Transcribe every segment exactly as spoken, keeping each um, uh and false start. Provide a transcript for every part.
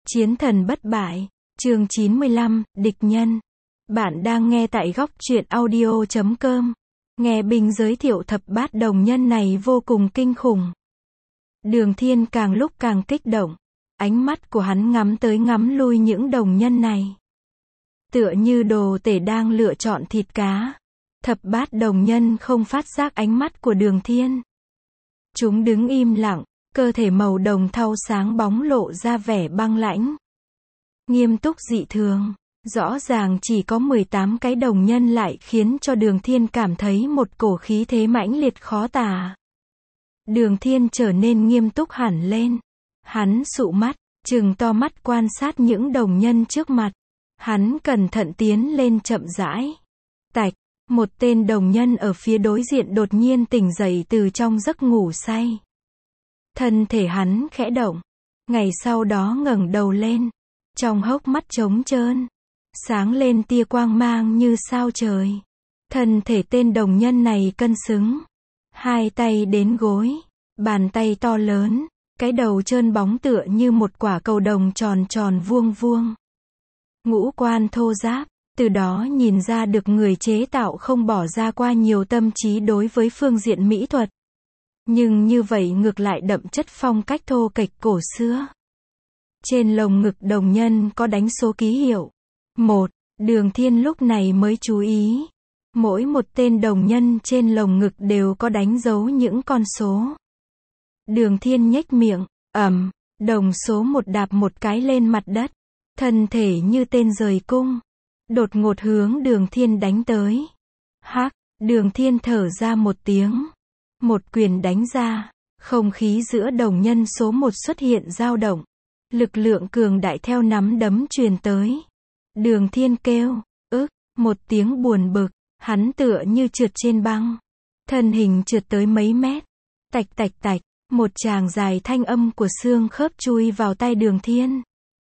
Chiến thần bất bại, chương chín mươi lăm, địch nhân. Bạn đang nghe tại góc truyện audio chấm com. Nghe Bình giới thiệu thập bát đồng nhân này vô cùng kinh khủng. Đường Thiên càng lúc càng kích động. Ánh mắt của hắn ngắm tới ngắm lui những đồng nhân này. Tựa như đồ tể đang lựa chọn thịt cá. Thập bát đồng nhân không phát giác ánh mắt của Đường Thiên. Chúng đứng im lặng, cơ thể màu đồng thau sáng bóng lộ ra vẻ băng lãnh. Nghiêm túc dị thường, rõ ràng chỉ có mười tám cái đồng nhân lại khiến cho Đường Thiên cảm thấy một cổ khí thế mãnh liệt khó tả. Đường Thiên trở nên nghiêm túc hẳn lên. Hắn sụ mắt, trừng to mắt quan sát những đồng nhân trước mặt. Hắn cẩn thận tiến lên chậm rãi. Tạch, một tên đồng nhân ở phía đối diện đột nhiên tỉnh dậy từ trong giấc ngủ say. Thân thể hắn khẽ động, ngày sau đó ngẩng đầu lên, trong hốc mắt trống trơn, sáng lên tia quang mang như sao trời. Thân thể tên đồng nhân này cân xứng, hai tay đến gối, bàn tay to lớn, cái đầu trơn bóng tựa như một quả cầu đồng tròn tròn vuông vuông. Ngũ quan thô ráp, từ đó nhìn ra được người chế tạo không bỏ ra qua nhiều tâm trí đối với phương diện mỹ thuật. Nhưng như vậy ngược lại đậm chất phong cách thô kệch cổ xưa. Trên lồng ngực đồng nhân có đánh số ký hiệu. Một, Đường Thiên lúc này mới chú ý. Mỗi một tên đồng nhân trên lồng ngực đều có đánh dấu những con số. Đường Thiên nhếch miệng, ầm, đồng số một đạp một cái lên mặt đất. Thân thể như tên rời cung. Đột ngột hướng Đường Thiên đánh tới. Hắc, Đường Thiên thở ra một tiếng. Một quyền đánh ra, không khí giữa đồng nhân số một xuất hiện dao động. Lực lượng cường đại theo nắm đấm truyền tới. Đường Thiên kêu, ức, một tiếng buồn bực, hắn tựa như trượt trên băng. Thân hình trượt tới mấy mét. Tạch tạch tạch, một tràng dài thanh âm của xương khớp chui vào tai Đường Thiên.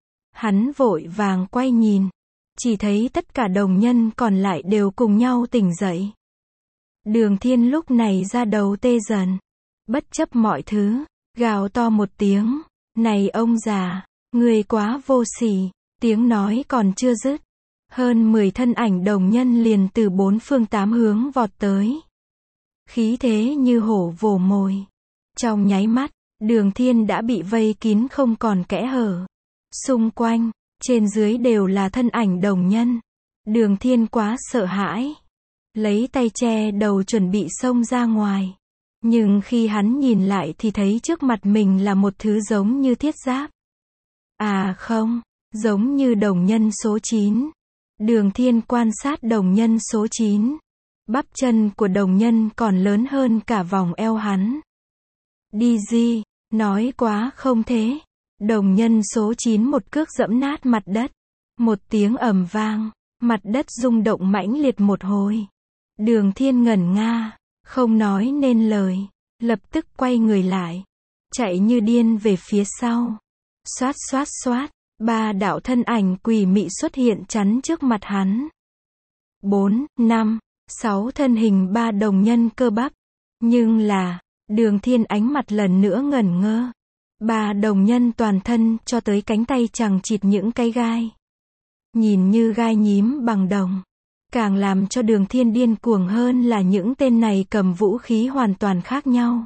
Hắn vội vàng quay nhìn, chỉ thấy tất cả đồng nhân còn lại đều cùng nhau tỉnh dậy. Đường Thiên lúc này da đầu tê dần, bất chấp mọi thứ, gào to một tiếng, này ông già, người quá vô sỉ, tiếng nói còn chưa dứt. Hơn mười thân ảnh đồng nhân liền từ bốn phương tám hướng vọt tới. Khí thế như hổ vồ mồi. Trong nháy mắt, Đường Thiên đã bị vây kín không còn kẽ hở. Xung quanh, trên dưới đều là thân ảnh đồng nhân. Đường Thiên quá sợ hãi. Lấy tay che đầu chuẩn bị xông ra ngoài. Nhưng khi hắn nhìn lại thì thấy trước mặt mình là một thứ giống như thiết giáp. À không, giống như đồng nhân số chín. Đường Thiên quan sát đồng nhân số chín. Bắp chân của đồng nhân còn lớn hơn cả vòng eo hắn. Đi gì, nói quá không thế. Đồng nhân số chín một cước dẫm nát mặt đất. Một tiếng ầm vang, mặt đất rung động mãnh liệt một hồi. Đường Thiên ngẩn nga, không nói nên lời, lập tức quay người lại, chạy như điên về phía sau. Xoát xoát xoát, ba đạo thân ảnh quỷ mị xuất hiện chắn trước mặt hắn. Bốn, năm, sáu thân hình ba đồng nhân cơ bắp. Nhưng là, Đường Thiên ánh mặt lần nữa ngẩn ngơ. Ba đồng nhân toàn thân cho tới cánh tay chằng chịt những cái gai. Nhìn như gai nhím bằng đồng. Càng làm cho Đường Thiên điên cuồng hơn là những tên này cầm vũ khí hoàn toàn khác nhau.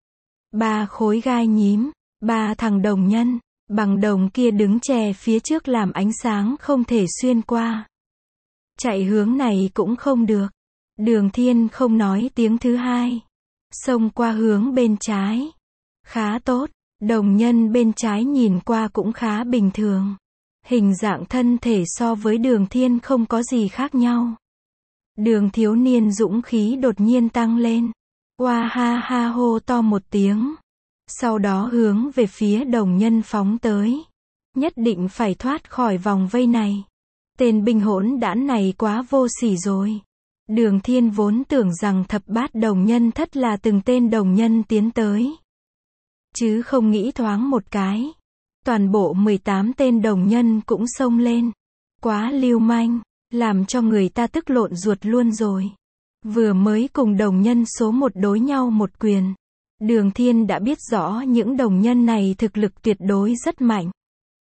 Ba khối gai nhím, ba thằng đồng nhân, bằng đồng kia đứng chè phía trước làm ánh sáng không thể xuyên qua. Chạy hướng này cũng không được. Đường Thiên không nói tiếng thứ hai. Xông qua hướng bên trái. Khá tốt, đồng nhân bên trái nhìn qua cũng khá bình thường. Hình dạng thân thể so với Đường Thiên không có gì khác nhau. Đường thiếu niên dũng khí đột nhiên tăng lên. Oa ha ha hô to một tiếng. Sau đó hướng về phía đồng nhân phóng tới. Nhất định phải thoát khỏi vòng vây này. Tên binh hỗn đản này quá vô sỉ rồi. Đường Thiên vốn tưởng rằng thập bát đồng nhân thất là từng tên đồng nhân tiến tới. Chứ không nghĩ thoáng một cái. Toàn bộ mười tám tên đồng nhân cũng xông lên. Quá lưu manh, làm cho người ta tức lộn ruột luôn rồi. Vừa mới cùng đồng nhân số một đối nhau một quyền. Đường Thiên đã biết rõ những đồng nhân này thực lực tuyệt đối rất mạnh.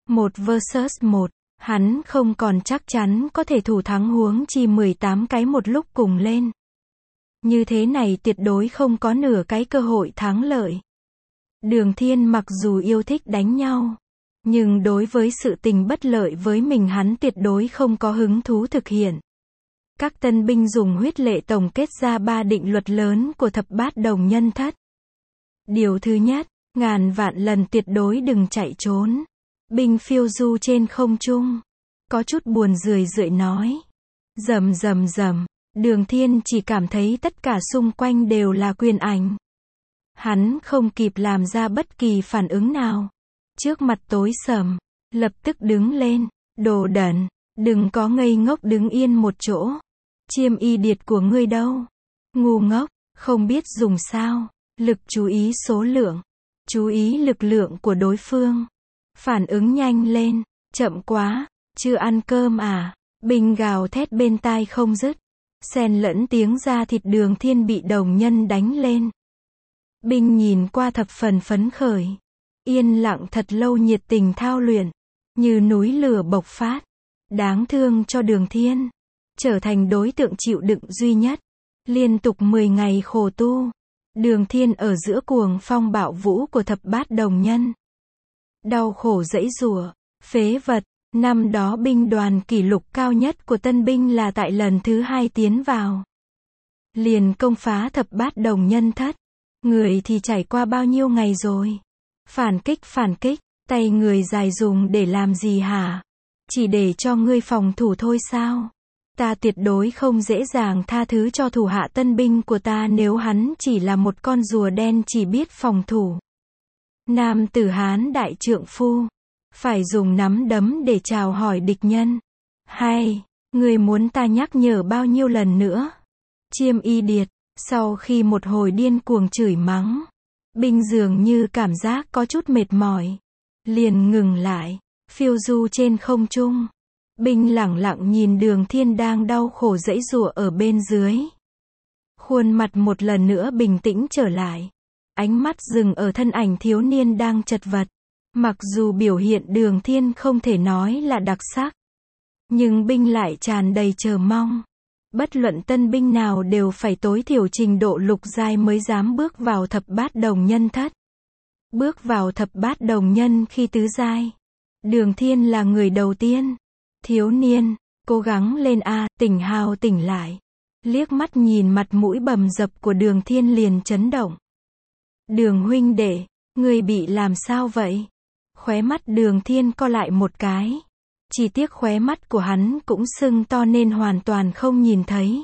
Một versus một, hắn không còn chắc chắn có thể thủ thắng huống chi mười tám cái một lúc cùng lên. Như thế này tuyệt đối không có nửa cái cơ hội thắng lợi. Đường Thiên mặc dù yêu thích đánh nhau, nhưng đối với sự tình bất lợi với mình hắn tuyệt đối không có hứng thú thực hiện. Các tân binh dùng huyết lệ tổng kết ra ba định luật lớn của thập bát đồng nhân thất. Điều thứ nhất, ngàn vạn lần tuyệt đối đừng chạy trốn. Binh phiêu du trên không trung, có chút buồn rười rượi nói. Rầm rầm rầm, Đường Thiên chỉ cảm thấy tất cả xung quanh đều là quyền ảnh. Hắn không kịp làm ra bất kỳ phản ứng nào. Trước mặt tối sầm, lập tức đứng lên. Đồ đần, đừng có ngây ngốc đứng yên một chỗ. Chiêm y điệt của ngươi đâu? Ngu ngốc, không biết dùng sao. Lực chú ý số lượng, chú ý lực lượng của đối phương. Phản ứng nhanh lên, chậm quá, chưa ăn cơm à? Binh gào thét bên tai không dứt. Xen lẫn tiếng da thịt Đường Thiên bị đồng nhân đánh lên. Binh nhìn qua thập phần phấn khởi. Yên lặng thật lâu nhiệt tình thao luyện. Như núi lửa bộc phát. Đáng thương cho Đường Thiên. Trở thành đối tượng chịu đựng duy nhất. Liên tục mười ngày khổ tu. Đường Thiên ở giữa cuồng phong bạo vũ của thập bát đồng nhân. Đau khổ giãy giụa, phế vật. Năm đó binh đoàn kỷ lục cao nhất của tân binh là tại lần thứ hai tiến vào. Liền công phá thập bát đồng nhân thất. Người thì trải qua bao nhiêu ngày rồi? Phản kích phản kích, tay người dài dùng để làm gì hả? Chỉ để cho ngươi phòng thủ thôi sao? Ta tuyệt đối không dễ dàng tha thứ cho thủ hạ tân binh của ta nếu hắn chỉ là một con rùa đen chỉ biết phòng thủ. Nam tử Hán đại trượng phu, phải dùng nắm đấm để chào hỏi địch nhân. Hay, ngươi muốn ta nhắc nhở bao nhiêu lần nữa? Chiêm y điệt, sau khi một hồi điên cuồng chửi mắng, binh dường như cảm giác có chút mệt mỏi, liền ngừng lại, phiêu du trên không trung. Binh lẳng lặng nhìn Đường Thiên đang đau khổ giãy giụa ở bên dưới. Khuôn mặt một lần nữa bình tĩnh trở lại. Ánh mắt dừng ở thân ảnh thiếu niên đang chật vật. Mặc dù biểu hiện Đường Thiên không thể nói là đặc sắc, nhưng binh lại tràn đầy chờ mong. Bất luận tân binh nào đều phải tối thiểu trình độ lục giai mới dám bước vào thập bát đồng nhân thất. Bước vào thập bát đồng nhân khi tứ giai. Đường Thiên là người đầu tiên. Thiếu niên, cố gắng lên a, tỉnh hào tỉnh lại. Liếc mắt nhìn mặt mũi bầm dập của Đường Thiên liền chấn động. Đường huynh đệ, ngươi bị làm sao vậy? Khóe mắt Đường Thiên co lại một cái. Chỉ tiếc khóe mắt của hắn cũng sưng to nên hoàn toàn không nhìn thấy.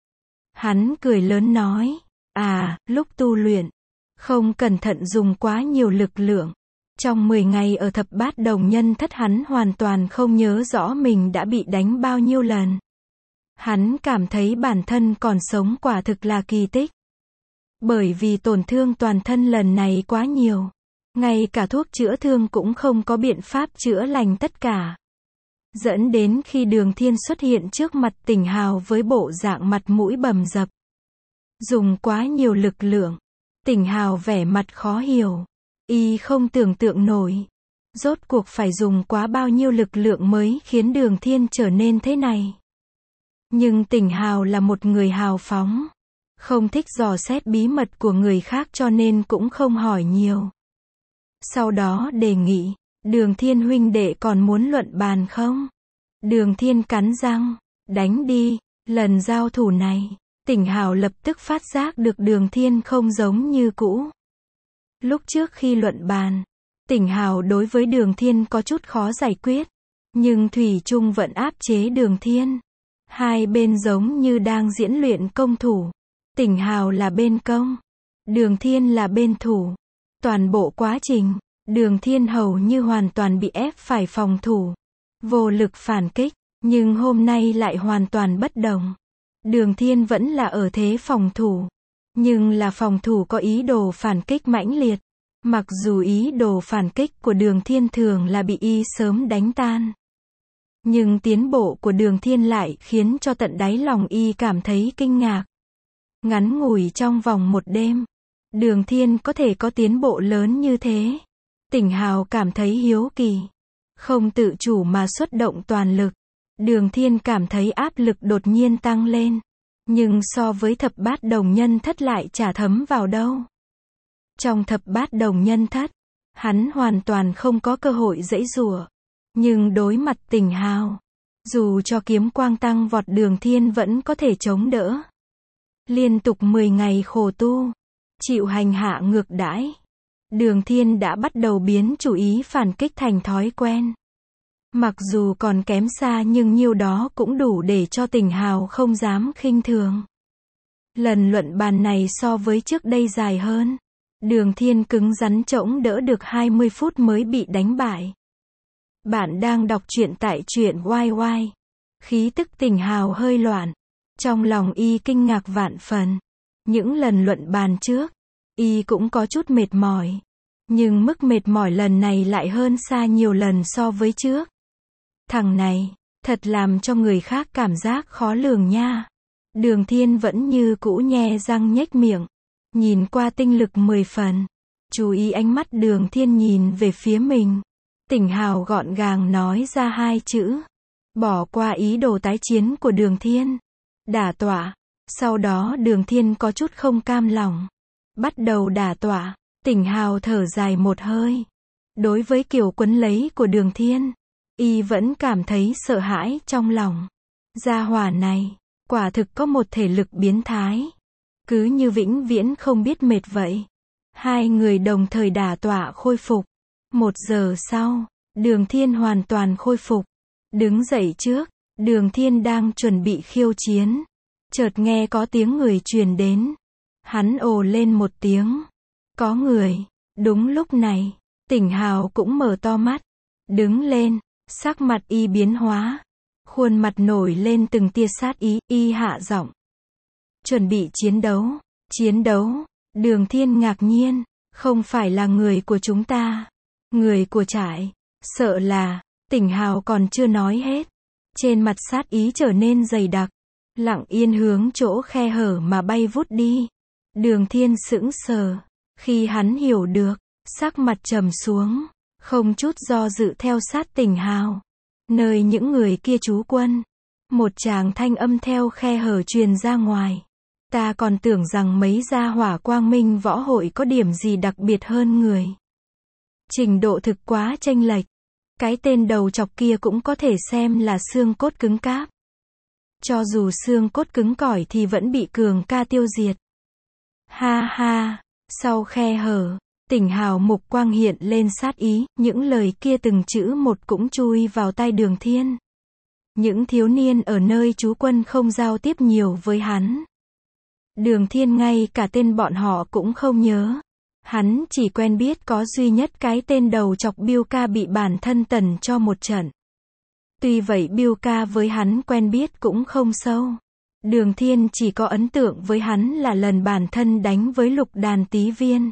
Hắn cười lớn nói, à, lúc tu luyện, không cẩn thận dùng quá nhiều lực lượng. Trong mười ngày ở thập bát đồng nhân thất hắn hoàn toàn không nhớ rõ mình đã bị đánh bao nhiêu lần. Hắn cảm thấy bản thân còn sống quả thực là kỳ tích. Bởi vì tổn thương toàn thân lần này quá nhiều. Ngay cả thuốc chữa thương cũng không có biện pháp chữa lành tất cả. Dẫn đến khi Đường Thiên xuất hiện trước mặt Tỉnh Hào với bộ dạng mặt mũi bầm dập. Dùng quá nhiều lực lượng. Tỉnh Hào vẻ mặt khó hiểu. Y không tưởng tượng nổi. Rốt cuộc phải dùng quá bao nhiêu lực lượng mới khiến Đường Thiên trở nên thế này. Nhưng Tỉnh Hào là một người hào phóng. Không thích dò xét bí mật của người khác cho nên cũng không hỏi nhiều. Sau đó đề nghị, Đường Thiên huynh đệ còn muốn luận bàn không? Đường Thiên cắn răng, đánh đi. Lần giao thủ này, Tỉnh Hào lập tức phát giác được Đường Thiên không giống như cũ. Lúc trước khi luận bàn, Tỉnh Hào đối với Đường Thiên có chút khó giải quyết, nhưng thủy chung vẫn áp chế Đường Thiên. Hai bên giống như đang diễn luyện công thủ. Tỉnh Hào là bên công, Đường Thiên là bên thủ. Toàn bộ quá trình, Đường Thiên hầu như hoàn toàn bị ép phải phòng thủ, vô lực phản kích, nhưng hôm nay lại hoàn toàn bất đồng. Đường Thiên vẫn là ở thế phòng thủ, nhưng là phòng thủ có ý đồ phản kích mãnh liệt. Mặc dù ý đồ phản kích của Đường Thiên thường là bị y sớm đánh tan, nhưng tiến bộ của Đường Thiên lại khiến cho tận đáy lòng y cảm thấy kinh ngạc. Ngắn ngủi trong vòng một đêm, Đường Thiên có thể có tiến bộ lớn như thế. Tỉnh Hào cảm thấy hiếu kỳ. Không tự chủ mà xuất động toàn lực. Đường Thiên cảm thấy áp lực đột nhiên tăng lên. Nhưng so với thập bát đồng nhân thất lại chả thấm vào đâu. Trong thập bát đồng nhân thất, hắn hoàn toàn không có cơ hội giãy giụa. Nhưng đối mặt Tỉnh Hào, dù cho kiếm quang tăng vọt Đường Thiên vẫn có thể chống đỡ. Liên tục mười ngày khổ tu, chịu hành hạ ngược đãi. Đường Thiên đã bắt đầu biến chủ ý phản kích thành thói quen. Mặc dù còn kém xa nhưng nhiêu đó cũng đủ để cho Tỉnh Hào không dám khinh thường. Lần luận bàn này so với trước đây dài hơn. Đường Thiên cứng rắn chống đỡ được hai mươi phút mới bị đánh bại. Bạn đang đọc truyện tại truyện Y Y. Khí tức Tỉnh Hào hơi loạn. Trong lòng y kinh ngạc vạn phần. Những lần luận bàn trước, y cũng có chút mệt mỏi. Nhưng mức mệt mỏi lần này lại hơn xa nhiều lần so với trước. Thằng này, thật làm cho người khác cảm giác khó lường nha. Đường Thiên vẫn như cũ nhe răng nhếch miệng. Nhìn qua tinh lực mười phần. Chú ý ánh mắt Đường Thiên nhìn về phía mình. Tỉnh Hào gọn gàng nói ra hai chữ. Bỏ qua ý đồ tái chiến của Đường Thiên. Đả tọa. Sau đó Đường Thiên có chút không cam lòng. Bắt đầu đả tọa. Tỉnh Hào thở dài một hơi. Đối với kiểu quấn lấy của Đường Thiên, y vẫn cảm thấy sợ hãi trong lòng. Gia hỏa này, quả thực có một thể lực biến thái. Cứ như vĩnh viễn không biết mệt vậy. Hai người đồng thời đả tọa khôi phục. Một giờ sau, Đường Thiên hoàn toàn khôi phục. Đứng dậy trước, Đường Thiên đang chuẩn bị khiêu chiến. Chợt nghe có tiếng người truyền đến. Hắn ồ lên một tiếng. Có người. Đúng lúc này, Tỉnh Hào cũng mở to mắt. Đứng lên, sắc mặt y biến hóa. Khuôn mặt nổi lên từng tia sát ý, y hạ giọng. Chuẩn bị chiến đấu. Chiến đấu. Đường Thiên ngạc nhiên. Không phải là người của chúng ta. Người của trại. Sợ là, Tỉnh Hào còn chưa nói hết. Trên mặt sát ý trở nên dày đặc. Lặng yên hướng chỗ khe hở mà bay vút đi. Đường Thiên sững sờ. Khi hắn hiểu được, sắc mặt trầm xuống. Không chút do dự theo sát Tỉnh Hào. Nơi những người kia trú quân. Một tràng thanh âm theo khe hở truyền ra ngoài. Ta còn tưởng rằng mấy gia hỏa Quang Minh võ hội có điểm gì đặc biệt hơn người. Trình độ thực quá chênh lệch. Cái tên đầu chọc kia cũng có thể xem là xương cốt cứng cáp. Cho dù xương cốt cứng cỏi thì vẫn bị Cường ca tiêu diệt. Ha ha, sau khe hở, Tỉnh Hào mục quang hiện lên sát ý, những lời kia từng chữ một cũng chui vào tai Đường Thiên. Những thiếu niên ở nơi trú quân không giao tiếp nhiều với hắn. Đường Thiên ngay cả tên bọn họ cũng không nhớ. Hắn chỉ quen biết có duy nhất cái tên đầu chọc Biêu ca bị bản thân tần cho một trận. Tuy vậy Biêu ca với hắn quen biết cũng không sâu. Đường Thiên chỉ có ấn tượng với hắn là lần bản thân đánh với Lục Đàn Tý Viên.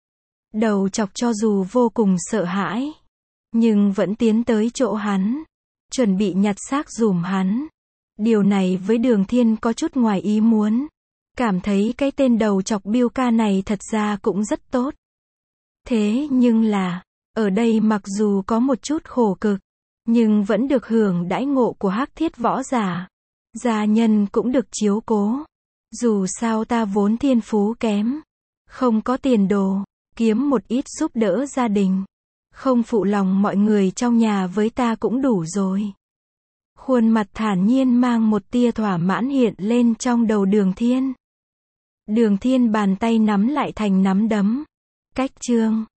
Đầu chọc cho dù vô cùng sợ hãi, nhưng vẫn tiến tới chỗ hắn, chuẩn bị nhặt xác giùm hắn. Điều này với Đường Thiên có chút ngoài ý muốn. Cảm thấy cái tên đầu chọc Biêu ca này thật ra cũng rất tốt. Thế nhưng là, ở đây mặc dù có một chút khổ cực, nhưng vẫn được hưởng đãi ngộ của hắc thiết võ giả. Gia nhân cũng được chiếu cố. Dù sao ta vốn thiên phú kém, không có tiền đồ, kiếm một ít giúp đỡ gia đình. Không phụ lòng mọi người trong nhà với ta cũng đủ rồi. Khuôn mặt thản nhiên mang một tia thỏa mãn hiện lên trong đầu Đường Thiên. Đường Thiên bàn tay nắm lại thành nắm đấm. Cách chương